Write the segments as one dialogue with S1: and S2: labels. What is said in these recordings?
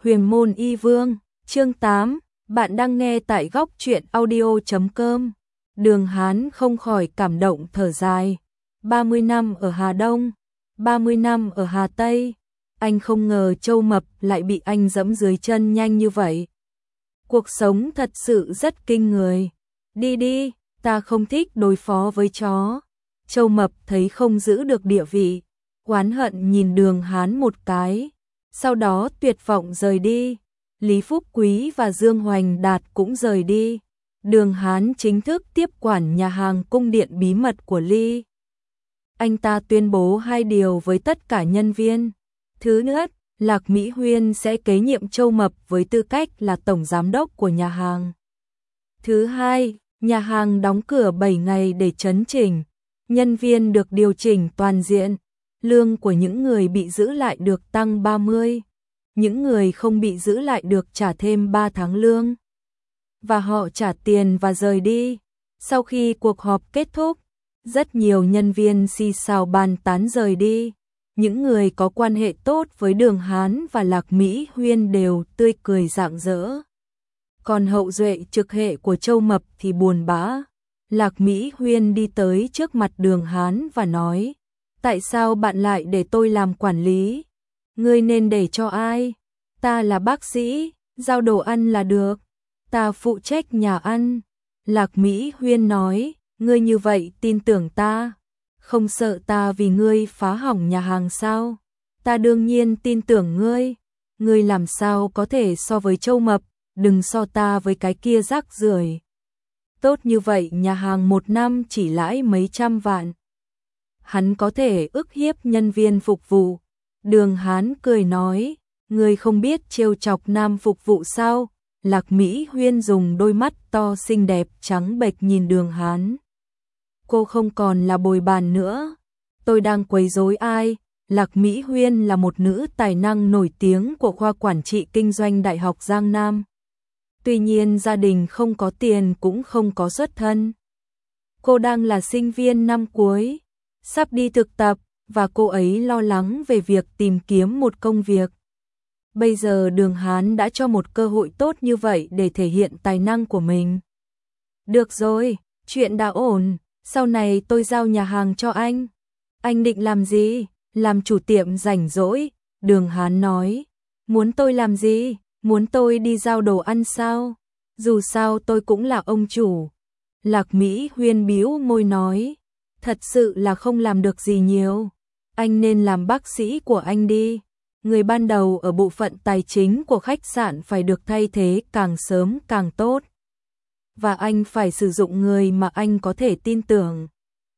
S1: Huyền môn y vương, chương 8, bạn đang nghe tại góc truyện audio.com. Đường Hán không khỏi cảm động thở dài. 30 năm ở Hà Đông, 30 năm ở Hà Tây, anh không ngờ Châu Mập lại bị anh dẫm dưới chân nhanh như vậy. Cuộc sống thật sự rất kinh người. Đi đi, ta không thích đối phó với chó. Châu Mập thấy không giữ được địa vị, oán hận nhìn Đường Hán một cái, sau đó tuyệt vọng rời đi. Lý Phúc Quý và Dương Hoành Đạt cũng rời đi. Đường Hán chính thức tiếp quản nhà hàng cung điện bí mật của Ly. Anh ta tuyên bố hai điều với tất cả nhân viên. Thứ nhất, Lạc Mỹ Huyên sẽ kế nhiệm Châu Mập với tư cách là tổng giám đốc của nhà hàng. Thứ hai, nhà hàng đóng cửa 7 ngày để chấn chỉnh, nhân viên được điều chỉnh toàn diện, lương của những người bị giữ lại được tăng 30, những người không bị giữ lại được trả thêm 3 tháng lương. Và họ trả tiền và rời đi. Sau khi cuộc họp kết thúc, rất nhiều nhân viên xì xào bàn tán rời đi. Những người có quan hệ tốt với Đường Hán và Lạc Mỹ Huyên đều tươi cười rạng rỡ. Còn hậu duệ trực hệ của Châu Mập thì buồn bã. Lạc Mỹ Huyên đi tới trước mặt Đường Hán và nói: "Tại sao bạn lại để tôi làm quản lý? Ngươi nên để cho ai? Ta là bác sĩ, giao đồ ăn là được. Ta phụ trách nhà ăn." Lạc Mỹ Huyên nói: "Ngươi như vậy tin tưởng ta? Không sợ ta vì ngươi phá hỏng nhà hàng sao? Ta đương nhiên tin tưởng ngươi. Ngươi làm sao có thể so với Châu Mập, đừng so ta với cái kia rác rưởi. Tốt như vậy nhà hàng một năm chỉ lãi mấy trăm vạn. Hắn có thể ức hiếp nhân viên phục vụ." Đường Hán cười nói: "Ngươi không biết trêu chọc nam phục vụ sao?" Lạc Mỹ Huyên dùng đôi mắt to xinh đẹp trắng bệch nhìn Đường Hán. "Cô không còn là bồi bàn nữa. Tôi đang quấy rối ai?" Lạc Mỹ Huyên là một nữ tài năng nổi tiếng của khoa quản trị kinh doanh Đại học Giang Nam. Tuy nhiên gia đình không có tiền cũng không có xuất thân. Cô đang là sinh viên năm cuối, sắp đi thực tập, và cô ấy lo lắng về việc tìm kiếm một công việc. Bây giờ Đường Hán đã cho một cơ hội tốt như vậy để thể hiện tài năng của mình. "Được rồi, chuyện đã ổn, sau này tôi giao nhà hàng cho anh." "Anh định làm gì?" "Làm chủ tiệm rảnh rỗi." Đường Hán nói. "Muốn tôi làm gì? Muốn tôi đi giao đồ ăn sao? Dù sao tôi cũng là ông chủ." Lạc Mỹ Huyên bĩu môi nói: "Thật sự là không làm được gì nhiều. Anh nên làm bác sĩ của anh đi. Người ban đầu ở bộ phận tài chính của khách sạn phải được thay thế càng sớm càng tốt. Và anh phải sử dụng người mà anh có thể tin tưởng."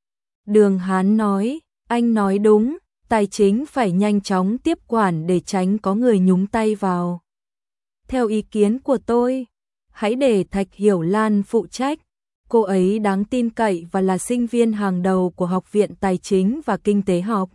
S1: Đường Hán nói: "Anh nói đúng, tài chính phải nhanh chóng tiếp quản để tránh có người nhúng tay vào. Theo ý kiến của tôi, hãy để Thạch Hiểu Lan phụ trách. Cô ấy đáng tin cậy và là sinh viên hàng đầu của Học viện Tài chính và Kinh tế học."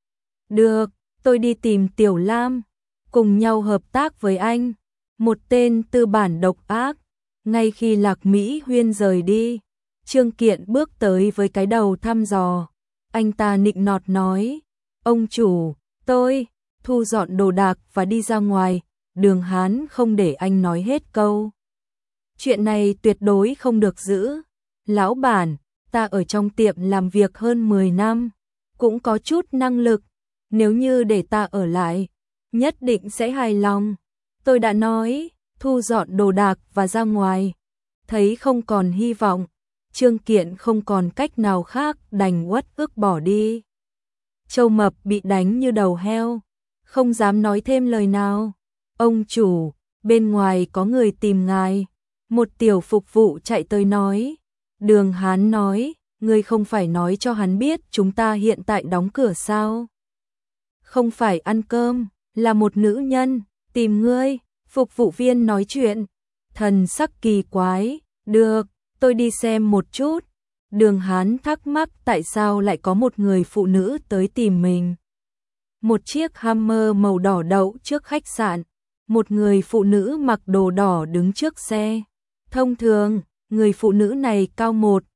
S1: "Được, tôi đi tìm Tiểu Lam, cùng nhau hợp tác với anh." Một tên tư bản độc ác. Ngay khi Lạc Mỹ Huyên rời đi, Trương Kiện bước tới với cái đầu thăm dò. Anh ta nịnh nọt nói: "Ông chủ, tôi thu dọn đồ đạc và đi ra ngoài." Đường Hán không để anh nói hết câu. "Chuyện này tuyệt đối không được giữ. Lão bản, ta ở trong tiệm làm việc hơn 10 năm, cũng có chút năng lực. Nếu như để ta ở lại, nhất định sẽ hài lòng. Tôi đã nói, thu dọn đồ đạc và ra ngoài." Thấy không còn hy vọng, Trương Kiện không còn cách nào khác đành uất ức bỏ đi. Châu Mập bị đánh như đầu heo, không dám nói thêm lời nào. "Ông chủ, bên ngoài có người tìm ngài." Một tiểu phục vụ chạy tới nói. Đường Hán nói: "Ngươi không phải nói cho hắn biết chúng ta hiện tại đóng cửa sao? Không phải ăn cơm, là một nữ nhân tìm ngươi." Phục vụ viên nói chuyện, thần sắc kỳ quái. "Được, tôi đi xem một chút." Đường Hán thắc mắc tại sao lại có một người phụ nữ tới tìm mình. Một chiếc Hummer màu đỏ đậu trước khách sạn, một người phụ nữ mặc đồ đỏ đứng trước xe. Thông thường, người phụ nữ này cao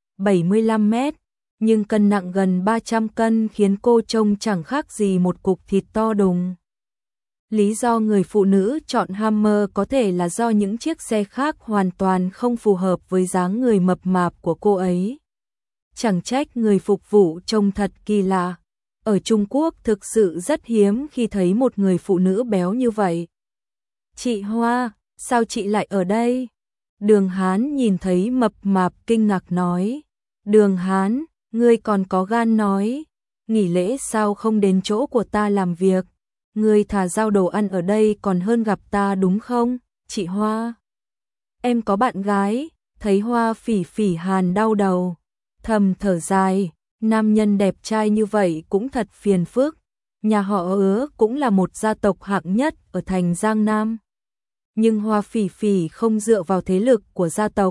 S1: 1,75 mét, nhưng cân nặng gần 300 cân khiến cô trông chẳng khác gì một cục thịt to đùng. Lý do người phụ nữ chọn Hummer có thể là do những chiếc xe khác hoàn toàn không phù hợp với dáng người mập mạp của cô ấy. Chẳng trách người phục vụ trông thật kỳ lạ. Ở Trung Quốc thực sự rất hiếm khi thấy một người phụ nữ béo như vậy. Chị Hoa, sao chị lại ở đây? Đường Hán nhìn thấy mập mạp kinh ngạc nói. Đường Hán, ngươi còn có gan nói. Nghỉ lễ sao không đến chỗ của ta làm việc? Ngươi thà giao đồ ăn ở đây còn hơn gặp ta đúng không, chị Hoa? Em có bạn gái, thấy Hoa Phỉ Phỉ hàn đau đầu. Thầm thở dài, nam nhân đẹp trai như vậy cũng thật phiền phức. Nhà họ Hứa cũng là một gia tộc hạng nhất ở thành Giang Nam. Nhưng Hoa Phỉ Phỉ không dựa vào thế lực của gia tộc.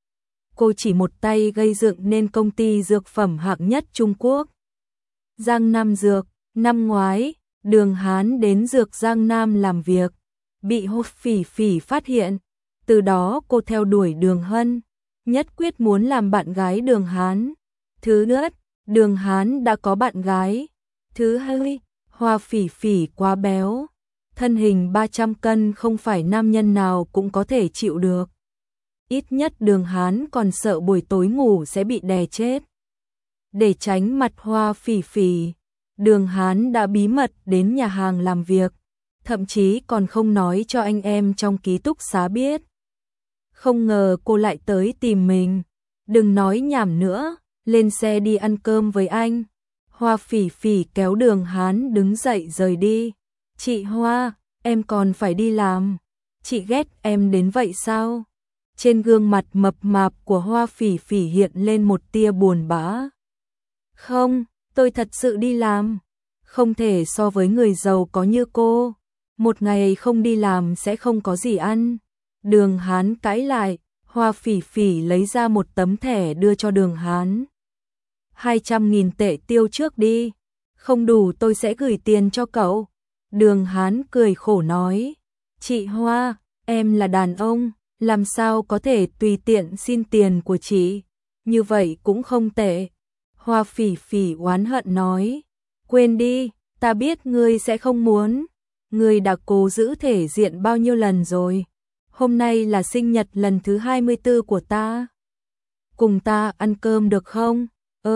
S1: Cô chỉ một tay gây dựng nên công ty dược phẩm hạng nhất Trung Quốc. Giang Nam Dược, năm ngoái, Đường Hán đến Dược Giang Nam làm việc, bị Hoa Phỉ Phỉ phát hiện. Từ đó cô theo đuổi Đường Hân, nhất quyết muốn làm bạn gái Đường Hán. Thứ nhất, Đường Hán đã có bạn gái. Thứ hai, Hoa Phỉ Phỉ quá béo. Thân hình 300 cân không phải nam nhân nào cũng có thể chịu được. Ít nhất Đường Hán còn sợ buổi tối ngủ sẽ bị đè chết. Để tránh mặt Hoa Phỉ Phỉ, Đường Hán đã bí mật đến nhà hàng làm việc, thậm chí còn không nói cho anh em trong ký túc xá biết. Không ngờ cô lại tới tìm mình. Đừng nói nhảm nữa, lên xe đi ăn cơm với anh. Hoa Phỉ Phỉ kéo Đường Hán đứng dậy rời đi. Chị Hoa, em còn phải đi làm. Chị ghét em đến vậy sao? Trên gương mặt mập mạp của Hoa Phỉ Phỉ hiện lên một tia buồn bã. Không, tôi thật sự đi làm. Không thể so với người giàu có như cô. Một ngày không đi làm sẽ không có gì ăn. Đường Hán cãi lại, Hoa Phỉ Phỉ lấy ra một tấm thẻ đưa cho Đường Hán. 200.000 tệ tiêu trước đi. Không đủ tôi sẽ gửi tiền cho cậu. Đường Hán cười khổ nói. Chị Hoa, em là đàn ông, làm sao có thể tùy tiện xin tiền của chị. Như vậy cũng không tệ. Hoa Phỉ Phỉ oán hận nói. Quên đi, ta biết ngươi sẽ không muốn. Ngươi đã cố giữ thể diện bao nhiêu lần rồi. Hôm nay là sinh nhật lần thứ 24 của ta. Cùng ta ăn cơm được không?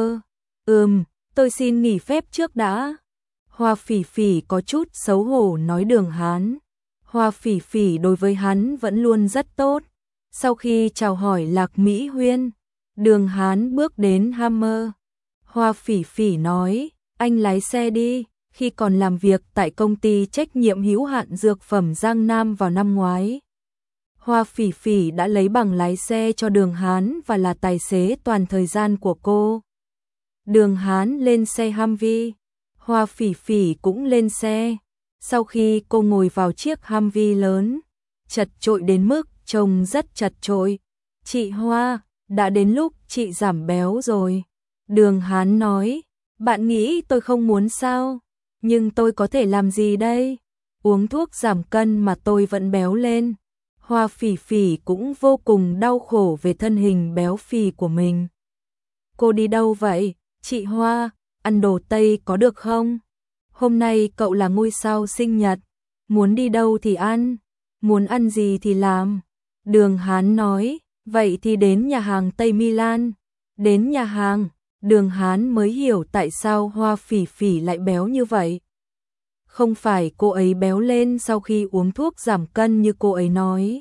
S1: Tôi xin nghỉ phép trước đã. Hoa Phỉ Phỉ có chút xấu hổ nói Đường Hán. Hoa Phỉ Phỉ đối với hắn vẫn luôn rất tốt. Sau khi chào hỏi Lạc Mỹ Huyên, Đường Hán bước đến Hummer. Hoa Phỉ Phỉ nói, anh lái xe đi. Khi còn làm việc tại công ty trách nhiệm hữu hạn dược phẩm Giang Nam vào năm ngoái, Hoa Phỉ Phỉ đã lấy bằng lái xe cho Đường Hán và là tài xế toàn thời gian của cô. Đường Hán lên xe Humvee, Hoa Phỉ Phỉ cũng lên xe. Sau khi cô ngồi vào chiếc Humvee lớn, chật chội đến mức trông rất chật chội. Chị Hoa, đã đến lúc chị giảm béo rồi. Đường Hán nói, bạn nghĩ tôi không muốn sao? Nhưng tôi có thể làm gì đây? Uống thuốc giảm cân mà tôi vẫn béo lên. Hoa Phỉ Phỉ cũng vô cùng đau khổ về thân hình béo phì của mình. Cô đi đâu vậy? Chị Hoa, ăn đồ Tây có được không? Hôm nay cậu là ngôi sao sinh nhật. Muốn đi đâu thì ăn, muốn ăn gì thì làm. Đường Hán nói, vậy thì đến nhà hàng Tây Milan. Đến nhà hàng, Đường Hán mới hiểu tại sao Hoa Phỉ Phỉ lại béo như vậy. Không phải cô ấy béo lên sau khi uống thuốc giảm cân như cô ấy nói,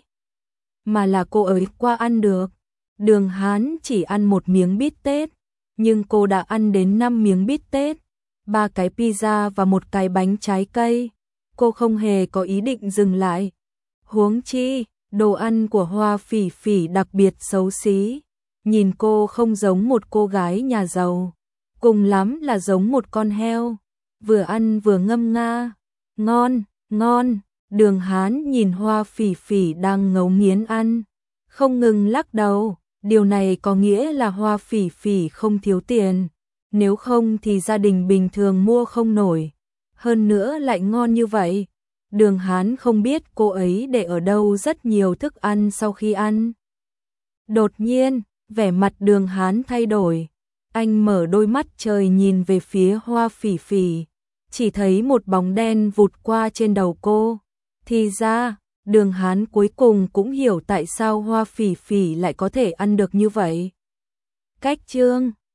S1: mà là cô ấy qua ăn được. Đường Hán chỉ ăn một miếng bít tết, nhưng cô đã ăn đến 5 miếng bít tết, 3 cái pizza và một cái bánh trái cây. Cô không hề có ý định dừng lại. Huống chi, đồ ăn của Hoa Phỉ Phỉ đặc biệt xấu xí. Nhìn cô không giống một cô gái nhà giàu, cùng lắm là giống một con heo. Vừa ăn vừa ngâm nga. Ngon, ngon. Đường Hán nhìn Hoa Phỉ Phỉ đang ngấu nghiến ăn, không ngừng lắc đầu. Điều này có nghĩa là Hoa Phỉ Phỉ không thiếu tiền. Nếu không thì gia đình bình thường mua không nổi. Hơn nữa lại ngon như vậy. Đường Hán không biết cô ấy để ở đâu rất nhiều thức ăn sau khi ăn. Đột nhiên, vẻ mặt Đường Hán thay đổi. Anh mở đôi mắt trời nhìn về phía Hoa Phỉ Phỉ. chỉ thấy một bóng đen vụt qua trên đầu cô. Thì ra, Đường Hán cuối cùng cũng hiểu tại sao Hoa Phỉ Phỉ lại có thể ăn được như vậy. Cách chương